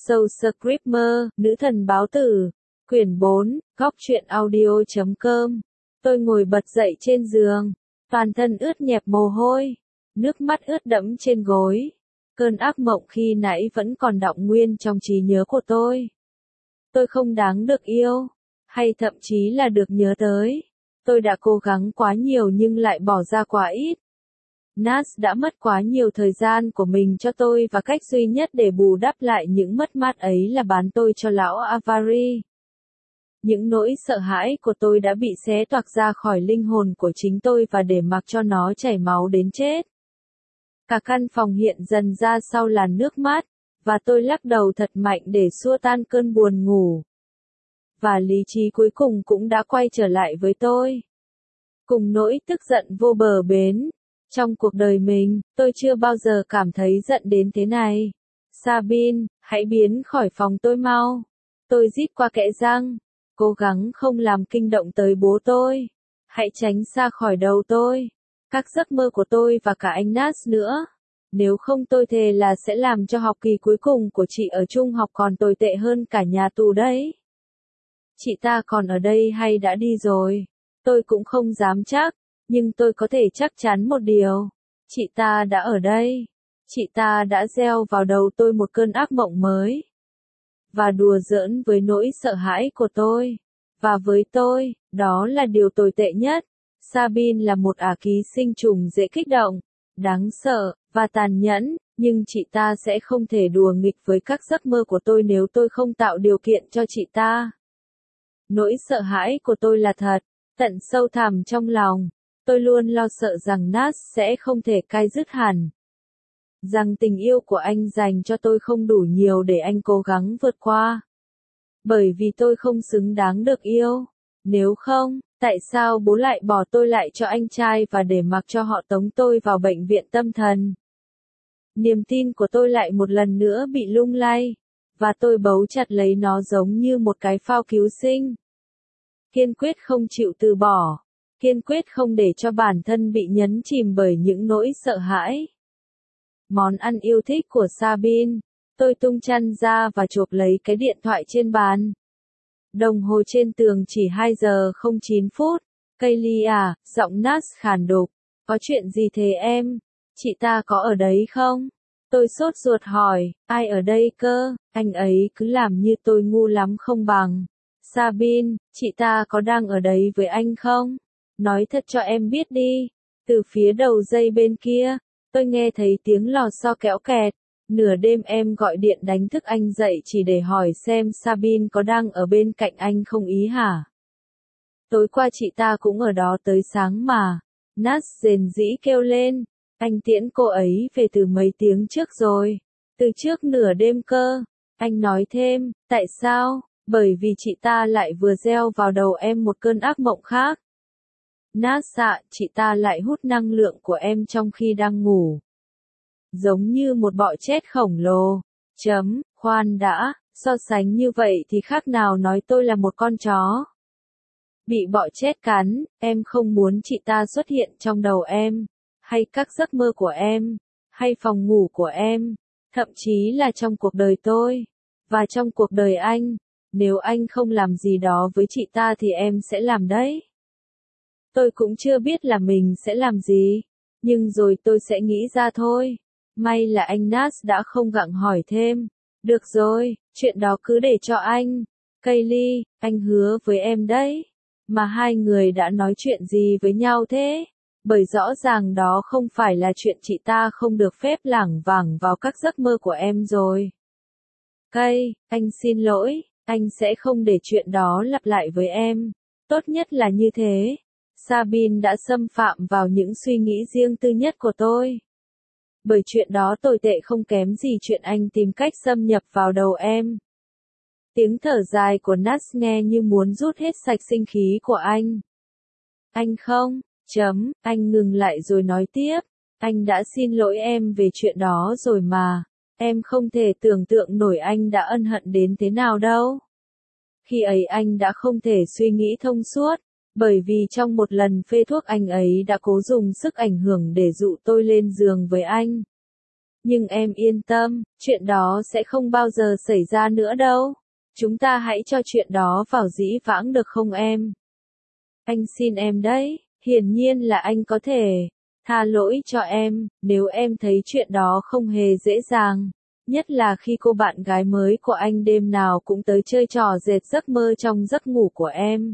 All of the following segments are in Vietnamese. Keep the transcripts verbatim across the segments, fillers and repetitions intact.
Soul Screamer, Nữ thần báo tử, quyển bốn, góc truyện audio chấm com. Tôi ngồi bật dậy trên giường, toàn thân ướt nhẹp mồ hôi, nước mắt ướt đẫm trên gối. Cơn ác mộng khi nãy vẫn còn đọng nguyên trong trí nhớ của tôi. Tôi không đáng được yêu, hay thậm chí là được nhớ tới. Tôi đã cố gắng quá nhiều nhưng lại bỏ ra quá ít. Nas đã mất quá nhiều thời gian của mình cho tôi và cách duy nhất để bù đắp lại những mất mát ấy là bán tôi cho lão Avari. Những nỗi sợ hãi của tôi đã bị xé toạc ra khỏi linh hồn của chính tôi và để mặc cho nó chảy máu đến chết. Cả căn phòng hiện dần ra sau làn nước mắt, và tôi lắc đầu thật mạnh để xua tan cơn buồn ngủ. Và lý trí cuối cùng cũng đã quay trở lại với tôi. Cùng nỗi tức giận vô bờ bến. Trong cuộc đời mình, tôi chưa bao giờ cảm thấy giận đến thế này. Sabine, hãy biến khỏi phòng tôi mau. Tôi rít qua kẽ răng, cố gắng không làm kinh động tới bố tôi. Hãy tránh xa khỏi đầu tôi. Các giấc mơ của tôi và cả anh Nas nữa. Nếu không tôi thề là sẽ làm cho học kỳ cuối cùng của chị ở trung học còn tồi tệ hơn cả nhà tù đấy. Chị ta còn ở đây hay đã đi rồi? Tôi cũng không dám chắc, nhưng tôi có thể chắc chắn một điều. Chị ta đã ở đây. Chị ta đã gieo vào đầu tôi một cơn ác mộng mới. Và đùa giỡn với nỗi sợ hãi của tôi. Và với tôi, đó là điều tồi tệ nhất. Sabine là một ả ký sinh trùng dễ kích động, đáng sợ, và tàn nhẫn, nhưng chị ta sẽ không thể đùa nghịch với các giấc mơ của tôi nếu tôi không tạo điều kiện cho chị ta. Nỗi sợ hãi của tôi là thật, tận sâu thẳm trong lòng. Tôi luôn lo sợ rằng Nas sẽ không thể cai dứt hẳn. Rằng tình yêu của anh dành cho tôi không đủ nhiều để anh cố gắng vượt qua. Bởi vì tôi không xứng đáng được yêu. Nếu không, tại sao bố lại bỏ tôi lại cho anh trai và để mặc cho họ tống tôi vào bệnh viện tâm thần? Niềm tin của tôi lại một lần nữa bị lung lay, và tôi bấu chặt lấy nó giống như một cái phao cứu sinh. Kiên quyết không chịu từ bỏ. Kiên quyết không để cho bản thân bị nhấn chìm bởi những nỗi sợ hãi. Món ăn yêu thích của Sabine. Tôi tung chăn ra và chộp lấy cái điện thoại trên bàn. Đồng hồ trên tường chỉ hai giờ không chín phút. Kaylee à, giọng Nas khàn đục. Có chuyện gì thế em? Chị ta có ở đấy không? Tôi sốt ruột hỏi, ai ở đây cơ? Anh ấy cứ làm như tôi ngu lắm không bằng. Sabine, chị ta có đang ở đấy với anh không? Nói thật cho em biết đi. Từ phía đầu dây bên kia, tôi nghe thấy tiếng lò xo kéo kẹt. Nửa đêm em gọi điện đánh thức anh dậy chỉ để hỏi xem Sabine có đang ở bên cạnh anh không ý hả? Tối qua chị ta cũng ở đó tới sáng mà. Nas rền rĩ kêu lên. Anh tiễn cô ấy về từ mấy tiếng trước rồi. Từ trước nửa đêm cơ. Anh nói thêm, tại sao? Bởi vì chị ta lại vừa gieo vào đầu em một cơn ác mộng khác. Nas ạ, chị ta lại hút năng lượng của em trong khi đang ngủ. Giống như một bọ chết khổng lồ. Chấm, khoan đã, so sánh như vậy thì khác nào nói tôi là một con chó. Bị bọ chết cắn, em không muốn chị ta xuất hiện trong đầu em, hay các giấc mơ của em, hay phòng ngủ của em, thậm chí là trong cuộc đời tôi, và trong cuộc đời anh. Nếu anh không làm gì đó với chị ta thì em sẽ làm đấy. Tôi cũng chưa biết là mình sẽ làm gì, nhưng rồi tôi sẽ nghĩ ra thôi. May là anh Nas đã không gặng hỏi thêm. Được rồi, chuyện đó cứ để cho anh. Kaylee, anh hứa với em đấy. Mà hai người đã nói chuyện gì với nhau thế? Bởi rõ ràng đó không phải là chuyện chị ta không được phép lảng vảng vào các giấc mơ của em rồi. Kay, anh xin lỗi, anh sẽ không để chuyện đó lặp lại với em. Tốt nhất là như thế. Sabine đã xâm phạm vào những suy nghĩ riêng tư nhất của tôi. Bởi chuyện đó tồi tệ không kém gì chuyện anh tìm cách xâm nhập vào đầu em. Tiếng thở dài của Nas nghe như muốn rút hết sạch sinh khí của anh. Anh không, chấm, anh ngừng lại rồi nói tiếp. Anh đã xin lỗi em về chuyện đó rồi mà. Em không thể tưởng tượng nổi anh đã ân hận đến thế nào đâu. Khi ấy anh đã không thể suy nghĩ thông suốt. Bởi vì trong một lần phê thuốc anh ấy đã cố dùng sức ảnh hưởng để dụ tôi lên giường với anh. Nhưng em yên tâm, chuyện đó sẽ không bao giờ xảy ra nữa đâu. Chúng ta hãy cho chuyện đó vào dĩ vãng được không em? Anh xin em đấy, hiển nhiên là anh có thể tha lỗi cho em, nếu em thấy chuyện đó không hề dễ dàng. Nhất là khi cô bạn gái mới của anh đêm nào cũng tới chơi trò dệt giấc mơ trong giấc ngủ của em.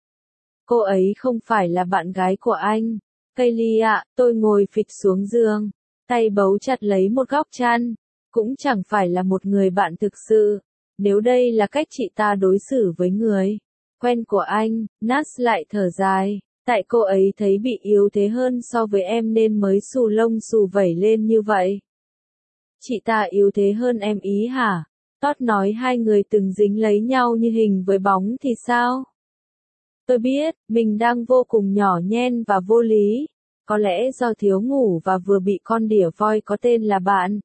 Cô ấy không phải là bạn gái của anh. Kaylee ạ, tôi ngồi phịch xuống giường, tay bấu chặt lấy một góc chăn. Cũng chẳng phải là một người bạn thực sự. Nếu đây là cách chị ta đối xử với người quen của anh, Nas lại thở dài. Tại cô ấy thấy bị yếu thế hơn so với em nên mới xù lông xù vẩy lên như vậy. Chị ta yếu thế hơn em ý hả? Todd nói hai người từng dính lấy nhau như hình với bóng thì sao? Tôi biết, mình đang vô cùng nhỏ nhen và vô lý. Có lẽ do thiếu ngủ và vừa bị con đỉa voi có tên là bạn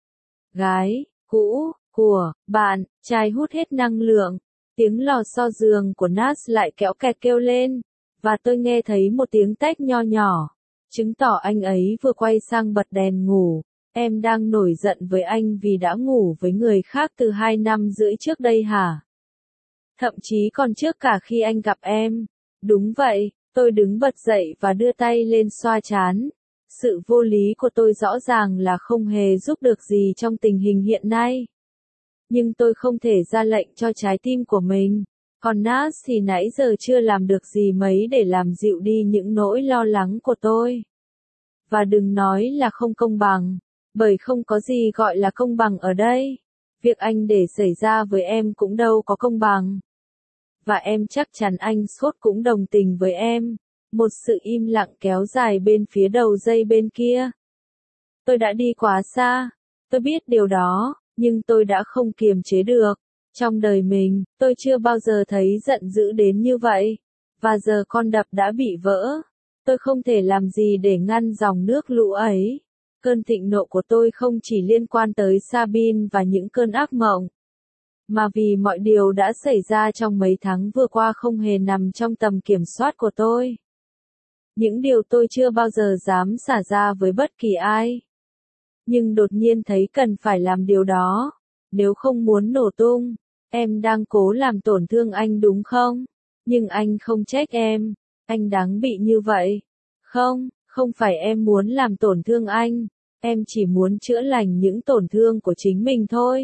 gái cũ của bạn trai hút hết năng lượng. Tiếng lò xo giường của Nas lại kéo kẹt kêu lên, và tôi nghe thấy một tiếng tách nho nhỏ, chứng tỏ anh ấy vừa quay sang bật đèn ngủ. Em đang nổi giận với anh vì đã ngủ với người khác từ hai năm rưỡi trước đây hả? Thậm chí còn trước cả khi anh gặp em. Đúng vậy, tôi đứng bật dậy và đưa tay lên xoa trán. Sự vô lý của tôi rõ ràng là không hề giúp được gì trong tình hình hiện nay. Nhưng tôi không thể ra lệnh cho trái tim của mình. Còn Nas thì nãy giờ chưa làm được gì mấy để làm dịu đi những nỗi lo lắng của tôi. Và đừng nói là không công bằng, bởi không có gì gọi là công bằng ở đây. Việc anh để xảy ra với em cũng đâu có công bằng. Và em chắc chắn anh Scott cũng đồng tình với em. Một sự im lặng kéo dài bên phía đầu dây bên kia. Tôi đã đi quá xa. Tôi biết điều đó, nhưng tôi đã không kiềm chế được. Trong đời mình, tôi chưa bao giờ thấy giận dữ đến như vậy. Và giờ con đập đã bị vỡ. Tôi không thể làm gì để ngăn dòng nước lũ ấy. Cơn thịnh nộ của tôi không chỉ liên quan tới Sabine và những cơn ác mộng, mà vì mọi điều đã xảy ra trong mấy tháng vừa qua không hề nằm trong tầm kiểm soát của tôi. Những điều tôi chưa bao giờ dám xả ra với bất kỳ ai. Nhưng đột nhiên thấy cần phải làm điều đó. Nếu không muốn nổ tung, em đang cố làm tổn thương anh đúng không? Nhưng anh không trách em. Anh đáng bị như vậy. Không, không phải em muốn làm tổn thương anh. Em chỉ muốn chữa lành những tổn thương của chính mình thôi.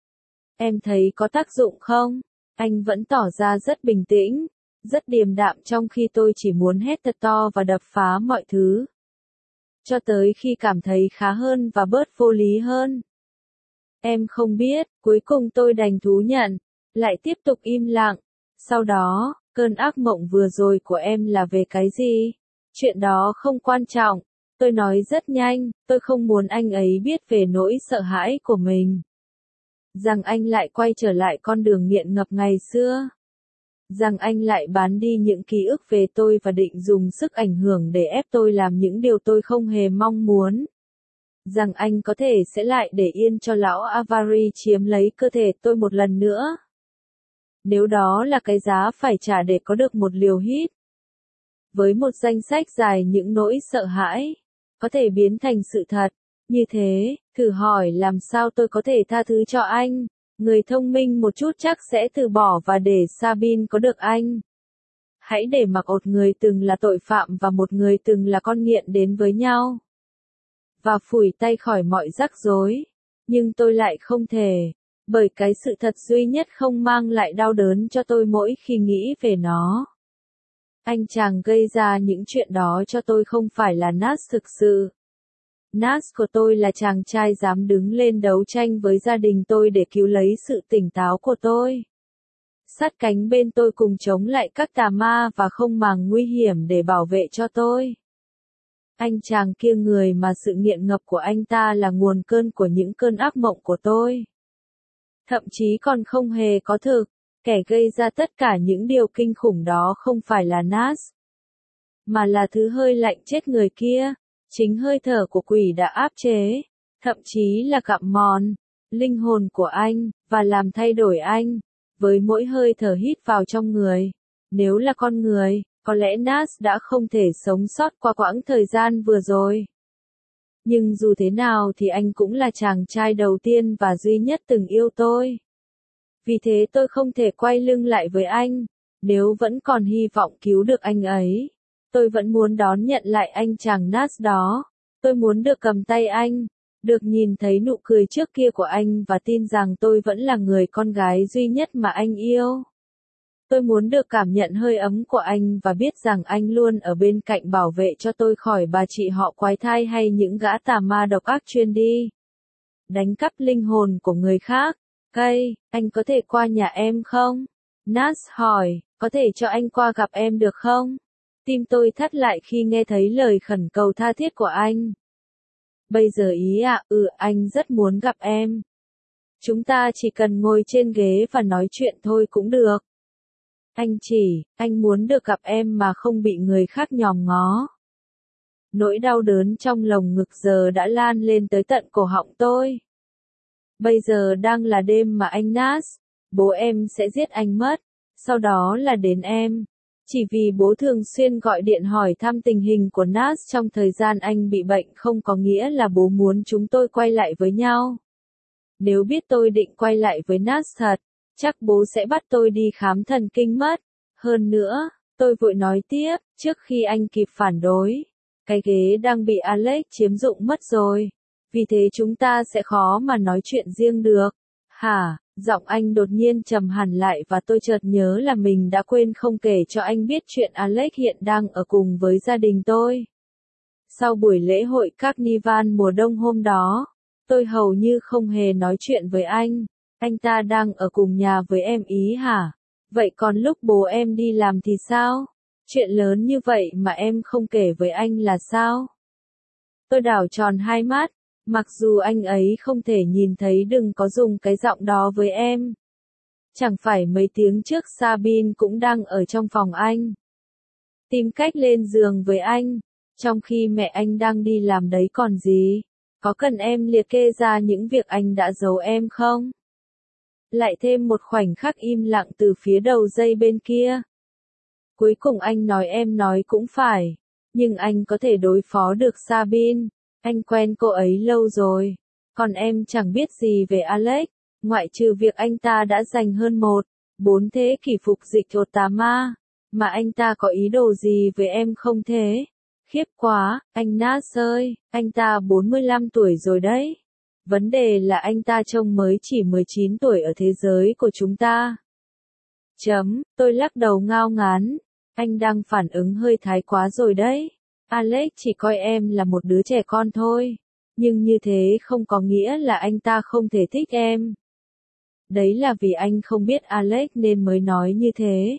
Em thấy có tác dụng không? Anh vẫn tỏ ra rất bình tĩnh, rất điềm đạm trong khi tôi chỉ muốn hét thật to và đập phá mọi thứ. Cho tới khi cảm thấy khá hơn và bớt vô lý hơn. Em không biết, cuối cùng tôi đành thú nhận, lại tiếp tục im lặng. Sau đó, cơn ác mộng vừa rồi của em là về cái gì? Chuyện đó không quan trọng. Tôi nói rất nhanh, tôi không muốn anh ấy biết về nỗi sợ hãi của mình. Rằng anh lại quay trở lại con đường nghiện ngập ngày xưa. Rằng anh lại bán đi những ký ức về tôi và định dùng sức ảnh hưởng để ép tôi làm những điều tôi không hề mong muốn. Rằng anh có thể sẽ lại để yên cho lão Avari chiếm lấy cơ thể tôi một lần nữa. Nếu đó là cái giá phải trả để có được một liều hít. Với một danh sách dài những nỗi sợ hãi, có thể biến thành sự thật. Như thế, thử hỏi làm sao tôi có thể tha thứ cho anh. Người thông minh một chút chắc sẽ từ bỏ và để Sabine có được anh. Hãy để mặc một người từng là tội phạm và một người từng là con nghiện đến với nhau. Và phủi tay khỏi mọi rắc rối. Nhưng tôi lại không thể. Bởi cái sự thật duy nhất không mang lại đau đớn cho tôi mỗi khi nghĩ về nó. Anh chàng gây ra những chuyện đó cho tôi không phải là Nas thực sự. Nas của tôi là chàng trai dám đứng lên đấu tranh với gia đình tôi để cứu lấy sự tỉnh táo của tôi. Sát cánh bên tôi cùng chống lại các tà ma và không màng nguy hiểm để bảo vệ cho tôi. Anh chàng kia người mà sự nghiện ngập của anh ta là nguồn cơn của những cơn ác mộng của tôi. Thậm chí còn không hề có thực, kẻ gây ra tất cả những điều kinh khủng đó không phải là Nas, mà là thứ hơi lạnh chết người kia. Chính hơi thở của quỷ đã áp chế, thậm chí là gặm mòn linh hồn của anh, và làm thay đổi anh, với mỗi hơi thở hít vào trong người. Nếu là con người, có lẽ Nas đã không thể sống sót qua quãng thời gian vừa rồi. Nhưng dù thế nào thì anh cũng là chàng trai đầu tiên và duy nhất từng yêu tôi. Vì thế tôi không thể quay lưng lại với anh. Nếu vẫn còn hy vọng cứu được anh ấy, tôi vẫn muốn đón nhận lại anh chàng Nas đó. Tôi muốn được cầm tay anh, được nhìn thấy nụ cười trước kia của anh và tin rằng tôi vẫn là người con gái duy nhất mà anh yêu. Tôi muốn được cảm nhận hơi ấm của anh và biết rằng anh luôn ở bên cạnh bảo vệ cho tôi khỏi bà chị họ quái thai hay những gã tà ma độc ác chuyên đi đánh cắp linh hồn của người khác. Cây, anh có thể qua nhà em không? Nas hỏi, có thể cho anh qua gặp em được không? Tim tôi thắt lại khi nghe thấy lời khẩn cầu tha thiết của anh. Bây giờ ý ạ, à, ừ, anh rất muốn gặp em. Chúng ta chỉ cần ngồi trên ghế và nói chuyện thôi cũng được. Anh chỉ, anh muốn được gặp em mà không bị người khác nhòm ngó. Nỗi đau đớn trong lồng ngực giờ đã lan lên tới tận cổ họng tôi. Bây giờ đang là đêm mà anh Nas, bố em sẽ giết anh mất, sau đó là đến em. Chỉ vì bố thường xuyên gọi điện hỏi thăm tình hình của Nas trong thời gian anh bị bệnh không có nghĩa là bố muốn chúng tôi quay lại với nhau. Nếu biết tôi định quay lại với Nas thật, chắc bố sẽ bắt tôi đi khám thần kinh mất. Hơn nữa, tôi vội nói tiếp, trước khi anh kịp phản đối, cái ghế đang bị Alex chiếm dụng mất rồi. Vì thế chúng ta sẽ khó mà nói chuyện riêng được. Hả? Giọng anh đột nhiên trầm hẳn lại và tôi chợt nhớ là mình đã quên không kể cho anh biết chuyện Alex hiện đang ở cùng với gia đình tôi. Sau buổi lễ hội Carnival mùa đông hôm đó, tôi hầu như không hề nói chuyện với anh. Anh ta đang ở cùng nhà với em ý hả? Vậy còn lúc bố em đi làm thì sao? Chuyện lớn như vậy mà em không kể với anh là sao? Tôi đảo tròn hai mắt. Mặc dù anh ấy không thể nhìn thấy đừng có dùng cái giọng đó với em. Chẳng phải mấy tiếng trước Sabine cũng đang ở trong phòng anh. Tìm cách lên giường với anh, trong khi mẹ anh đang đi làm đấy còn gì. Có cần em liệt kê ra những việc anh đã giấu em không? Lại thêm một khoảnh khắc im lặng từ phía đầu dây bên kia. Cuối cùng anh nói em nói cũng phải. Nhưng anh có thể đối phó được Sabine. Anh quen cô ấy lâu rồi, còn em chẳng biết gì về Alex, ngoại trừ việc anh ta đã dành hơn một, bốn thế kỷ phục dịch Otama, mà anh ta có ý đồ gì với em không thế? Khiếp quá, anh Nas ơi, anh ta bốn mươi lăm tuổi rồi đấy. Vấn đề là anh ta trông mới chỉ mười chín tuổi ở thế giới của chúng ta. Chấm, tôi lắc đầu ngao ngán, anh đang phản ứng hơi thái quá rồi đấy. Alex chỉ coi em là một đứa trẻ con thôi, nhưng như thế không có nghĩa là anh ta không thể thích em. Đấy là vì anh không biết Alex nên mới nói như thế.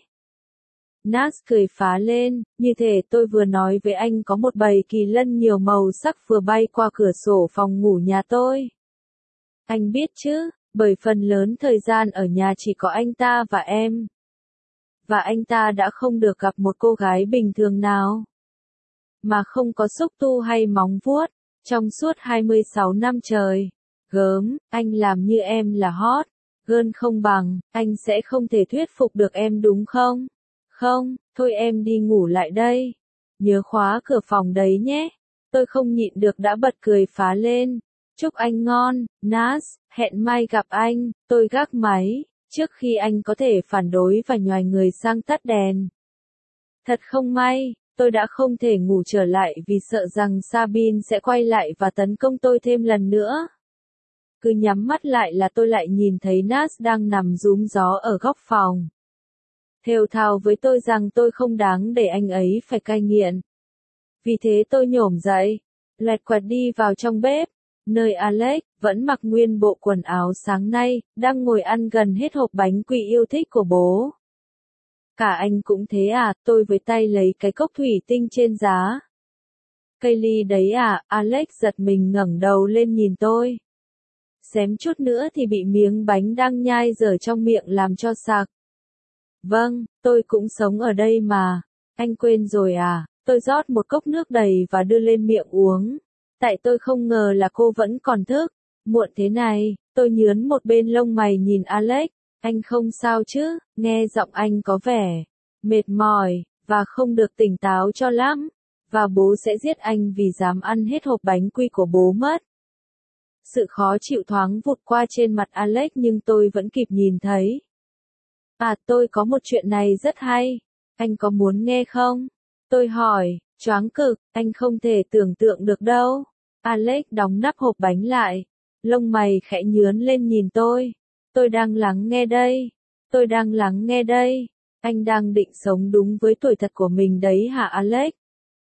Nas cười phá lên, như thể tôi vừa nói với anh có một bầy kỳ lân nhiều màu sắc vừa bay qua cửa sổ phòng ngủ nhà tôi. Anh biết chứ, bởi phần lớn thời gian ở nhà chỉ có anh ta và em. Và anh ta đã không được gặp một cô gái bình thường nào. Mà không có xúc tu hay móng vuốt, trong suốt hai mươi sáu năm trời. Gớm, anh làm như em là hot, gơn không bằng, anh sẽ không thể thuyết phục được em đúng không? Không, thôi em đi ngủ lại đây. Nhớ khóa cửa phòng đấy nhé. Tôi không nhịn được đã bật cười phá lên. Chúc anh ngon, Nas, hẹn mai gặp anh. Tôi gác máy, trước khi anh có thể phản đối và nhoài người sang tắt đèn. Thật không may. Tôi đã không thể ngủ trở lại vì sợ rằng Sabine sẽ quay lại và tấn công tôi thêm lần nữa. Cứ nhắm mắt lại là tôi lại nhìn thấy Nas đang nằm rúm gió ở góc phòng. Thều thào với tôi rằng tôi không đáng để anh ấy phải cai nghiện. Vì thế tôi nhổm dậy, lẹt quẹt đi vào trong bếp, nơi Alex, vẫn mặc nguyên bộ quần áo sáng nay, đang ngồi ăn gần hết hộp bánh quy yêu thích của bố. Cả anh cũng thế à, tôi với tay lấy cái cốc thủy tinh trên giá. Cây ly đấy à, Alex giật mình ngẩng đầu lên nhìn tôi. Xém chút nữa thì bị miếng bánh đang nhai dở trong miệng làm cho sặc. Vâng, tôi cũng sống ở đây mà. Anh quên rồi à, tôi rót một cốc nước đầy và đưa lên miệng uống. Tại tôi không ngờ là cô vẫn còn thức. Muộn thế này, tôi nhướn một bên lông mày nhìn Alex. Anh không sao chứ, nghe giọng anh có vẻ mệt mỏi, và không được tỉnh táo cho lắm. Và bố sẽ giết anh vì dám ăn hết hộp bánh quy của bố mất. Sự khó chịu thoáng vụt qua trên mặt Alex nhưng tôi vẫn kịp nhìn thấy. À, tôi có một chuyện này rất hay. Anh có muốn nghe không? Tôi hỏi, choáng cực, anh không thể tưởng tượng được đâu. Alex đóng nắp hộp bánh lại. Lông mày khẽ nhướn lên nhìn tôi. Tôi đang lắng nghe đây. Tôi đang lắng nghe đây. Anh đang định sống đúng với tuổi thật của mình đấy hả Alex?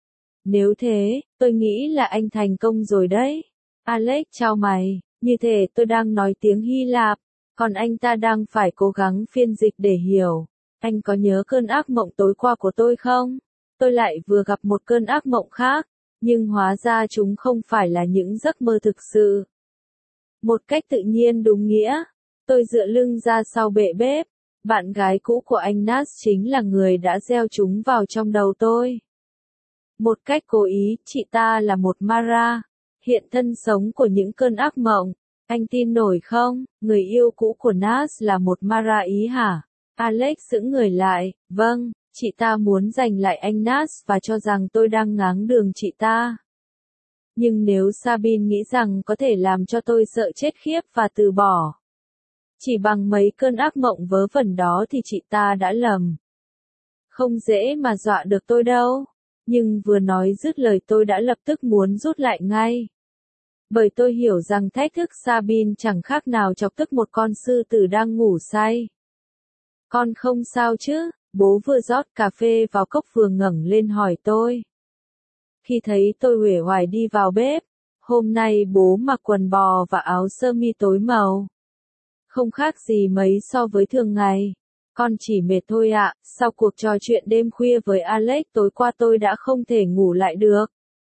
Nếu thế, tôi nghĩ là anh thành công rồi đấy. Alex chau mày, như thể tôi đang nói tiếng Hy Lạp, còn anh ta đang phải cố gắng phiên dịch để hiểu. Anh có nhớ cơn ác mộng tối qua của tôi không? Tôi lại vừa gặp một cơn ác mộng khác, nhưng hóa ra chúng không phải là những giấc mơ thực sự. Một cách tự nhiên đúng nghĩa, tôi dựa lưng ra sau bệ bếp. Bạn gái cũ của anh Nas chính là người đã gieo chúng vào trong đầu tôi. Một cách cố ý, chị ta là một Mara, hiện thân sống của những cơn ác mộng. Anh tin nổi không, người yêu cũ của Nas là một Mara ý hả? Alex sững người lại, vâng, chị ta muốn giành lại anh Nas và cho rằng tôi đang ngáng đường chị ta. Nhưng nếu Sabine nghĩ rằng có thể làm cho tôi sợ chết khiếp và từ bỏ chỉ bằng mấy cơn ác mộng vớ vẩn đó thì chị ta đã lầm. Không dễ mà dọa được tôi đâu. Nhưng vừa nói dứt lời tôi đã lập tức muốn rút lại ngay. Bởi tôi hiểu rằng thách thức Sabine chẳng khác nào chọc tức một con sư tử đang ngủ say. Con không sao chứ? Bố vừa rót cà phê vào cốc vừa ngẩng lên hỏi tôi. Khi thấy tôi uể oải đi vào bếp, hôm nay bố mặc quần bò và áo sơ mi tối màu. Không khác gì mấy so với thường ngày. Con chỉ mệt thôi ạ, sau cuộc trò chuyện đêm khuya với Alex tối qua tôi đã không thể ngủ lại được.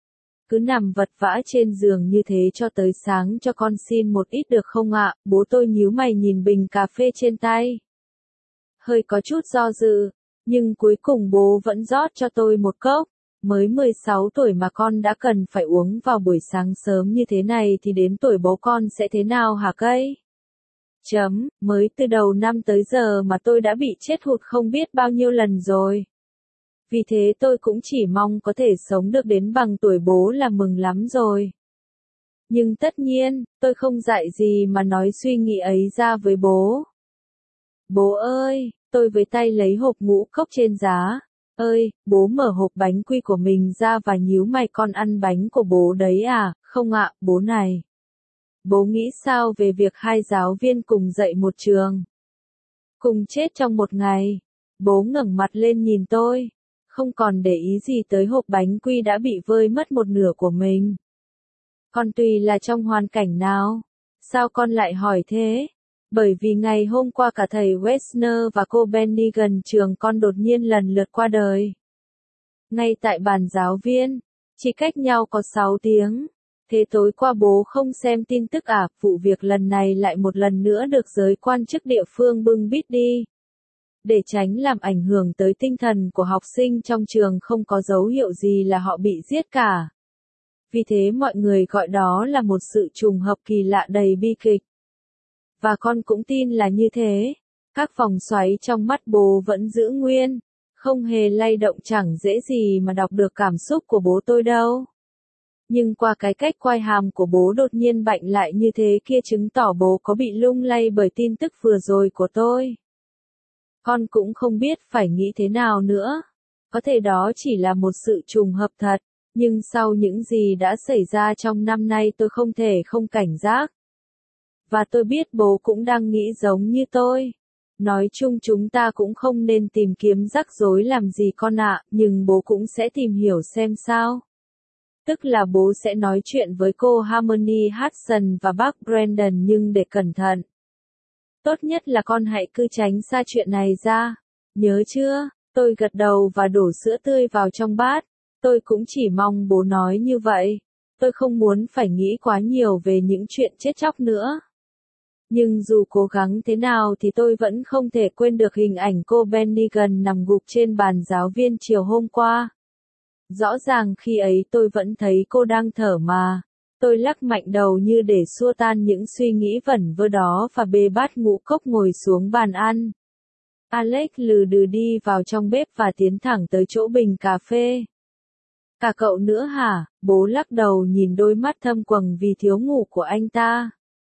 Cứ nằm vật vã trên giường như thế cho tới sáng cho con xin một ít được không ạ, bố tôi nhíu mày nhìn bình cà phê trên tay. Hơi có chút do dự, nhưng cuối cùng bố vẫn rót cho tôi một cốc. Mới mười sáu tuổi mà con đã cần phải uống vào buổi sáng sớm như thế này thì đến tuổi bố con sẽ thế nào hả cây? Chấm, mới từ đầu năm tới giờ mà tôi đã bị chết hụt không biết bao nhiêu lần rồi. Vì thế tôi cũng chỉ mong có thể sống được đến bằng tuổi bố là mừng lắm rồi. Nhưng tất nhiên, tôi không dạy gì mà nói suy nghĩ ấy ra với bố. Bố ơi, tôi với tay lấy hộp ngũ cốc trên giá. Ơi, bố mở hộp bánh quy của mình ra và nhíu mày con ăn bánh của bố đấy à, không ạ, bố này. Bố nghĩ sao về việc hai giáo viên cùng dạy một trường? Cùng chết trong một ngày. Bố ngẩng mặt lên nhìn tôi. Không còn để ý gì tới hộp bánh quy đã bị vơi mất một nửa của mình. Con tùy là trong hoàn cảnh nào? Sao con lại hỏi thế? Bởi vì ngày hôm qua cả thầy Wessner và cô Benny gần trường con đột nhiên lần lượt qua đời. Ngay tại bàn giáo viên, chỉ cách nhau có sáu tiếng. Thế tối qua bố không xem tin tức à, vụ việc lần này lại một lần nữa được giới quan chức địa phương bưng bít đi. Để tránh làm ảnh hưởng tới tinh thần của học sinh trong trường không có dấu hiệu gì là họ bị giết cả. Vì thế mọi người gọi đó là một sự trùng hợp kỳ lạ đầy bi kịch. Và con cũng tin là như thế. Các vòng xoáy trong mắt bố vẫn giữ nguyên, không hề lay động chẳng dễ gì mà đọc được cảm xúc của bố tôi đâu. Nhưng qua cái cách quay hàm của bố đột nhiên bạnh lại như thế kia chứng tỏ bố có bị lung lay bởi tin tức vừa rồi của tôi. Con cũng không biết phải nghĩ thế nào nữa. Có thể đó chỉ là một sự trùng hợp thật, nhưng sau những gì đã xảy ra trong năm nay tôi không thể không cảnh giác. Và tôi biết bố cũng đang nghĩ giống như tôi. Nói chung chúng ta cũng không nên tìm kiếm rắc rối làm gì con ạ, nhưng bố cũng sẽ tìm hiểu xem sao. Tức là bố sẽ nói chuyện với cô Harmony Hudson và bác Brandon nhưng để cẩn thận. Tốt nhất là con hãy cứ tránh xa chuyện này ra. Nhớ chưa? Tôi gật đầu và đổ sữa tươi vào trong bát. Tôi cũng chỉ mong bố nói như vậy. Tôi không muốn phải nghĩ quá nhiều về những chuyện chết chóc nữa. Nhưng dù cố gắng thế nào thì tôi vẫn không thể quên được hình ảnh cô Bennigan nằm gục trên bàn giáo viên chiều hôm qua. Rõ ràng khi ấy tôi vẫn thấy cô đang thở mà. Tôi lắc mạnh đầu như để xua tan những suy nghĩ vẩn vơ đó và bê bát ngũ cốc ngồi xuống bàn ăn. Alex lừ đừ đi vào trong bếp và tiến thẳng tới chỗ bình cà phê. Cả cậu nữa hả? Bố lắc đầu nhìn đôi mắt thâm quầng vì thiếu ngủ của anh ta.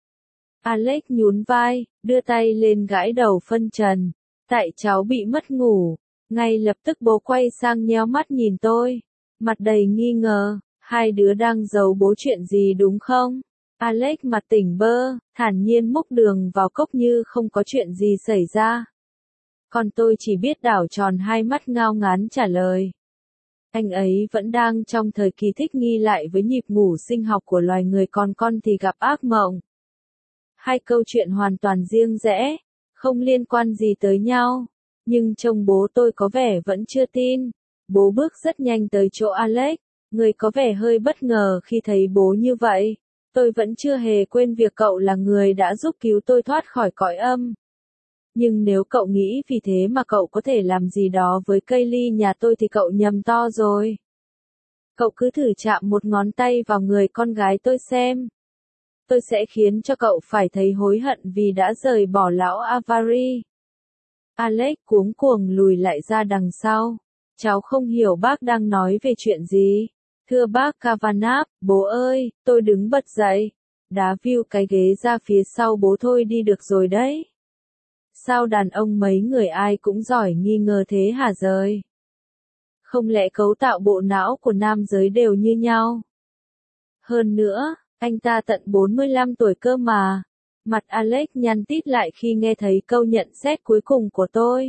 Alex nhún vai, đưa tay lên gãi đầu phân trần. Tại cháu bị mất ngủ. Ngay lập tức bố quay sang nheo mắt nhìn tôi. Mặt đầy nghi ngờ, hai đứa đang giấu bố chuyện gì đúng không? Alex mặt tỉnh bơ, thản nhiên múc đường vào cốc như không có chuyện gì xảy ra. Còn tôi chỉ biết đảo tròn hai mắt ngao ngán trả lời. Anh ấy vẫn đang trong thời kỳ thích nghi lại với nhịp ngủ sinh học của loài người, còn con thì gặp ác mộng. Hai câu chuyện hoàn toàn riêng rẽ, không liên quan gì tới nhau. Nhưng trông bố tôi có vẻ vẫn chưa tin. Bố bước rất nhanh tới chỗ Alex, người có vẻ hơi bất ngờ khi thấy bố như vậy. Tôi vẫn chưa hề quên việc cậu là người đã giúp cứu tôi thoát khỏi cõi âm. Nhưng nếu cậu nghĩ vì thế mà cậu có thể làm gì đó với cây ly nhà tôi thì cậu nhầm to rồi. Cậu cứ thử chạm một ngón tay vào người con gái tôi xem. Tôi sẽ khiến cho cậu phải thấy hối hận vì đã rời bỏ lão Avari. Alex cuống cuồng lùi lại ra đằng sau. Cháu không hiểu bác đang nói về chuyện gì. Thưa bác Kavanagh, bố ơi, tôi đứng bật dậy. Đá view cái ghế ra phía sau bố, thôi đi được rồi đấy. Sao đàn ông mấy người ai cũng giỏi nghi ngờ thế hả rời? Không lẽ cấu tạo bộ não của nam giới đều như nhau? Hơn nữa, anh ta tận bốn mươi lăm tuổi cơ mà. Mặt Alex nhăn tít lại khi nghe thấy câu nhận xét cuối cùng của tôi.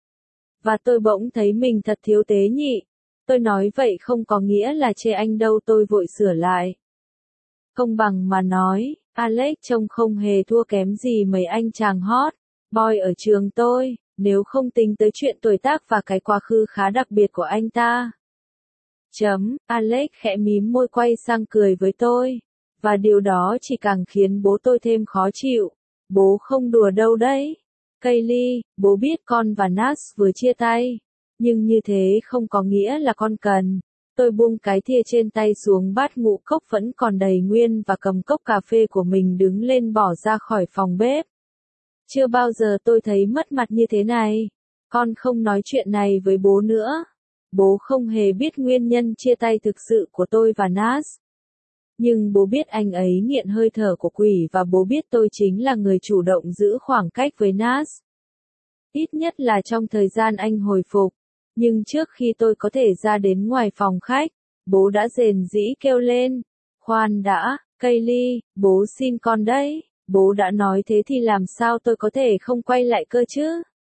Và tôi bỗng thấy mình thật thiếu tế nhị. Tôi nói vậy không có nghĩa là chê anh đâu, tôi vội sửa lại. Công bằng mà nói, Alex trông không hề thua kém gì mấy anh chàng hot boy ở trường tôi, nếu không tính tới chuyện tuổi tác và cái quá khứ khá đặc biệt của anh ta. Chấm, Alex khẽ mím môi quay sang cười với tôi. Và điều đó chỉ càng khiến bố tôi thêm khó chịu. Bố không đùa đâu đấy. Kaylee, bố biết con và Nas vừa chia tay. Nhưng như thế không có nghĩa là con cần. Tôi buông cái thìa trên tay xuống, bát ngũ cốc vẫn còn đầy nguyên và cầm cốc cà phê của mình đứng lên bỏ ra khỏi phòng bếp. Chưa bao giờ tôi thấy mất mặt như thế này. Con không nói chuyện này với bố nữa. Bố không hề biết nguyên nhân chia tay thực sự của tôi và Nas. Nhưng bố biết anh ấy nghiện hơi thở của quỷ và bố biết tôi chính là người chủ động giữ khoảng cách với Nas. Ít nhất là trong thời gian anh hồi phục. Nhưng trước khi tôi có thể ra đến ngoài phòng khách, bố đã rền rĩ kêu lên. Khoan đã, Kaylee, bố xin con đấy. Bố đã nói thế thì làm sao tôi có thể không quay lại cơ chứ?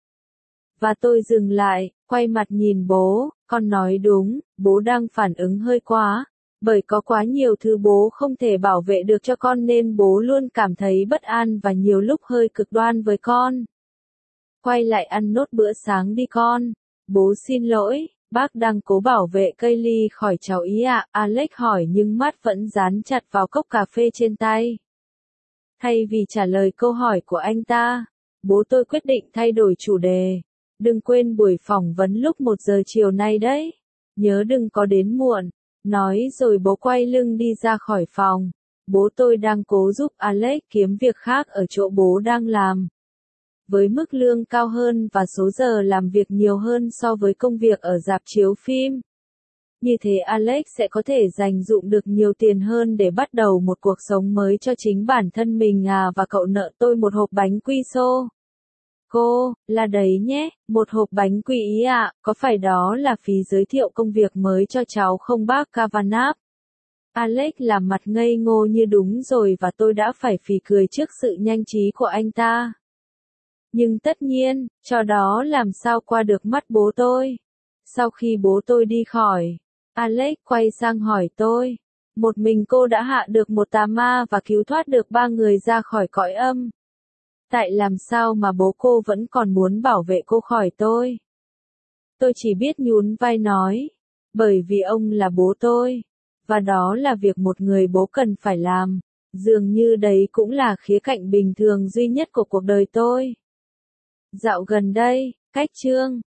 Và tôi dừng lại, quay mặt nhìn bố. Con nói đúng, bố đang phản ứng hơi quá. Bởi có quá nhiều thứ bố không thể bảo vệ được cho con nên bố luôn cảm thấy bất an và nhiều lúc hơi cực đoan với con. Quay lại ăn nốt bữa sáng đi con. Bố xin lỗi, bác đang cố bảo vệ Kaylee khỏi cháu ý ạ. À, Alex hỏi nhưng mắt vẫn dán chặt vào cốc cà phê trên tay. Thay vì trả lời câu hỏi của anh ta, bố tôi quyết định thay đổi chủ đề. Đừng quên buổi phỏng vấn lúc một giờ chiều nay đấy. Nhớ đừng có đến muộn. Nói rồi bố quay lưng đi ra khỏi phòng. Bố tôi đang cố giúp Alex kiếm việc khác ở chỗ bố đang làm. Với mức lương cao hơn và số giờ làm việc nhiều hơn so với công việc ở rạp chiếu phim. Như thế Alex sẽ có thể dành dụm được nhiều tiền hơn để bắt đầu một cuộc sống mới cho chính bản thân mình à, và cậu nợ tôi một hộp bánh quy xô. Cô, là đấy nhé, một hộp bánh quy ý ạ, à, có phải đó là phí giới thiệu công việc mới cho cháu không bác Kavanagh? Alex làm mặt ngây ngô như đúng rồi và tôi đã phải phì cười trước sự nhanh trí của anh ta. Nhưng tất nhiên, cho đó làm sao qua được mắt bố tôi. Sau khi bố tôi đi khỏi, Alex quay sang hỏi tôi. Một mình cô đã hạ được một tà ma và cứu thoát được ba người ra khỏi cõi âm. Tại làm sao mà bố cô vẫn còn muốn bảo vệ cô khỏi tôi? Tôi chỉ biết nhún vai nói. Bởi vì ông là bố tôi. Và đó là việc một người bố cần phải làm. Dường như đấy cũng là khía cạnh bình thường duy nhất của cuộc đời tôi. Dạo gần đây, cách chương